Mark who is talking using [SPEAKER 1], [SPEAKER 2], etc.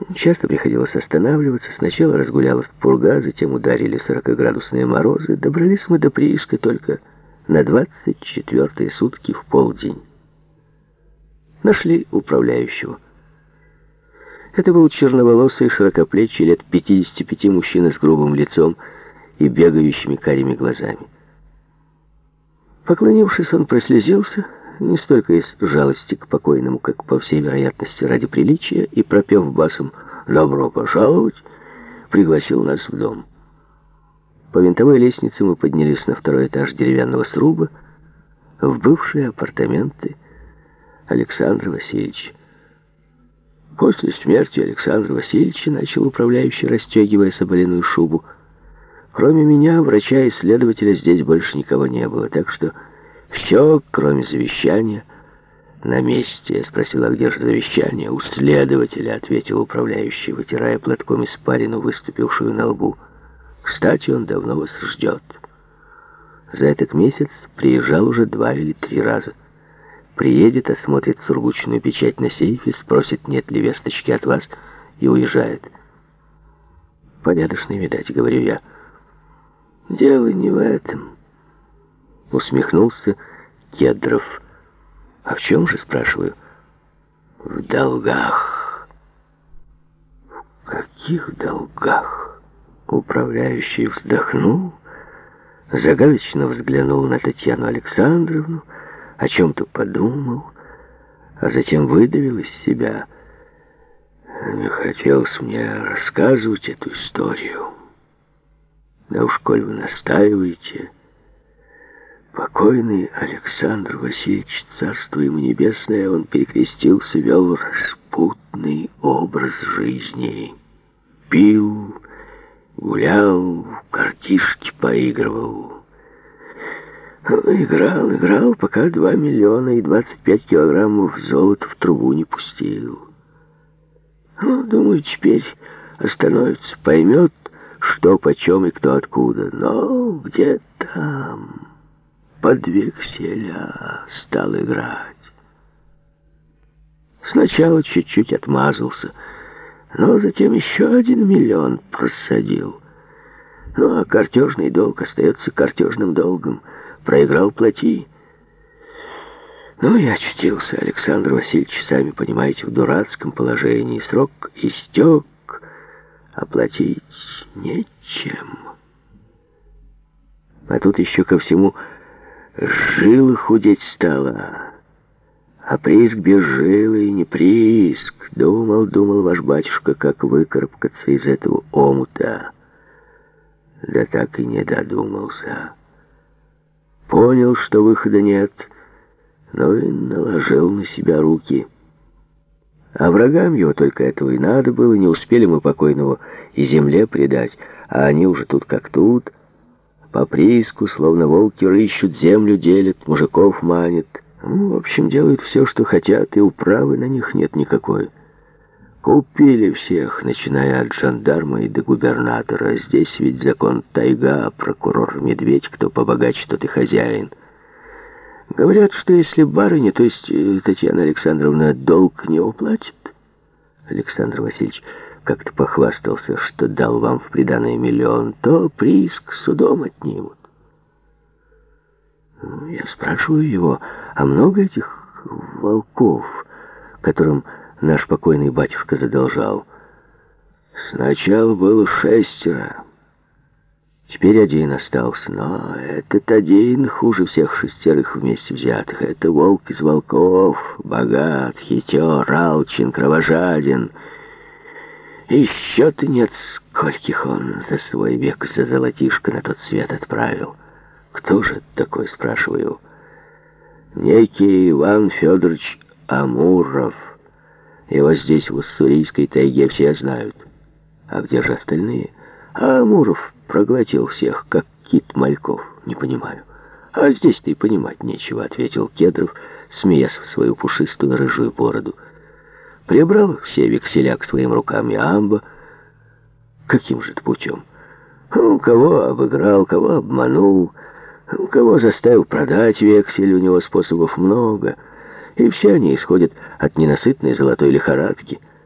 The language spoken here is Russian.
[SPEAKER 1] Часто приходилось останавливаться. Сначала разгулялась пурга, затем ударили 40-градусные морозы. Добрались мы до прииска только на 24-е сутки в полдень. Нашли управляющего. Это был черноволосый, широкоплечий, лет 55 мужчина с грубым лицом и бегающими карими глазами. Поклонившись, он прослезился, не столько из жалости к покойному, как, по всей вероятности, ради приличия, и, пропев басом «Добро пожаловать», пригласил нас в дом. По винтовой лестнице мы поднялись на второй этаж деревянного сруба в бывшие апартаменты Александра Васильевича. После смерти Александра Васильевича, начал управляющий, расстегивая соболяную шубу, кроме меня, врача и следователя, здесь больше никого не было, так что все, кроме завещания, на месте. Я спросил, а где же завещание? У следователя, ответил управляющий, вытирая платком испарину, выступившую на лбу. Кстати, он давно вас ждет. За этот месяц приезжал уже 2 или 3 раза. Приедет, осмотрит сургучную печать на сейфе, спросит, нет ли весточки от вас, и уезжает. Порядочный, видать, говорю я. Дело не в этом. Усмехнулся Кедров. А в чем же, спрашиваю? В долгах. В каких долгах? Управляющий вздохнул, загадочно взглянул на Татьяну Александровну, о чем-то подумал, а затем выдавил из себя: не хотелось мне рассказывать эту историю. Да уж, коль вы настаиваете, покойный Александр Васильевич, царство ему небесное, он перекрестился, вел распутный образ жизни. Пил, гулял, в картишки поигрывал. Играл, пока 2 миллиона и 25 килограммов золота в трубу не пустил. Думаю, теперь остановится, поймет, что почем и кто откуда. Но где там под векселя стал играть. Сначала чуть-чуть отмазался, но затем еще 1 миллион просадил. А картежный долг остается картежным долгом. Проиграл — плати. Я очутился, Александр Васильевич, сами понимаете, в дурацком положении. Срок истек, а платить нечем. А тут еще ко всему жилы худеть стало. А прииск без жилы не прииск. Думал ваш батюшка, как выкарабкаться из этого омута. Да так и не додумался. Понял, что выхода нет, но и наложил на себя руки. А врагам его только этого и надо было. Не успели мы покойного и земле предать, а они уже тут как тут. По прииску, словно волки, рыщут, землю делят, мужиков манят. В общем, делают все, что хотят, и управы на них нет никакой. Купили всех, начиная от жандарма и до губернатора. Здесь ведь закон тайга, а прокурор медведь, кто побогаче, тот и хозяин. Говорят, что если барыня, то есть Татьяна Александровна, долг не уплатит, Александр Васильевич как-то похвастался, что дал вам в приданое 1 миллион, то прииск судом отнимут. Я спрашиваю его, а много этих волков, которым наш покойный батюшка задолжал? Сначала было 6, теперь 1 остался, но этот 1 хуже всех 6 вместе взятых. Это волк из волков, богат, хитер, алчен, кровожаден. И счета нет, скольких он за свой век за золотишко на тот свет отправил. Кто же такой, спрашиваю? Некий Иван Федорович Амуров. Его здесь, в Уссурийской тайге, все знают. А где же остальные? А Амуров проглотил всех, как кит мальков. Не понимаю. А здесь-то и понимать нечего, ответил Кедров, смеясь в свою пушистую рыжую бороду. Прибрал все векселя к своим рукам и амба. Каким же это путем? Кого обыграл, кого обманул, кого заставил продать вексель, у него способов много. И все они исходят от ненасытной золотой лихорадки.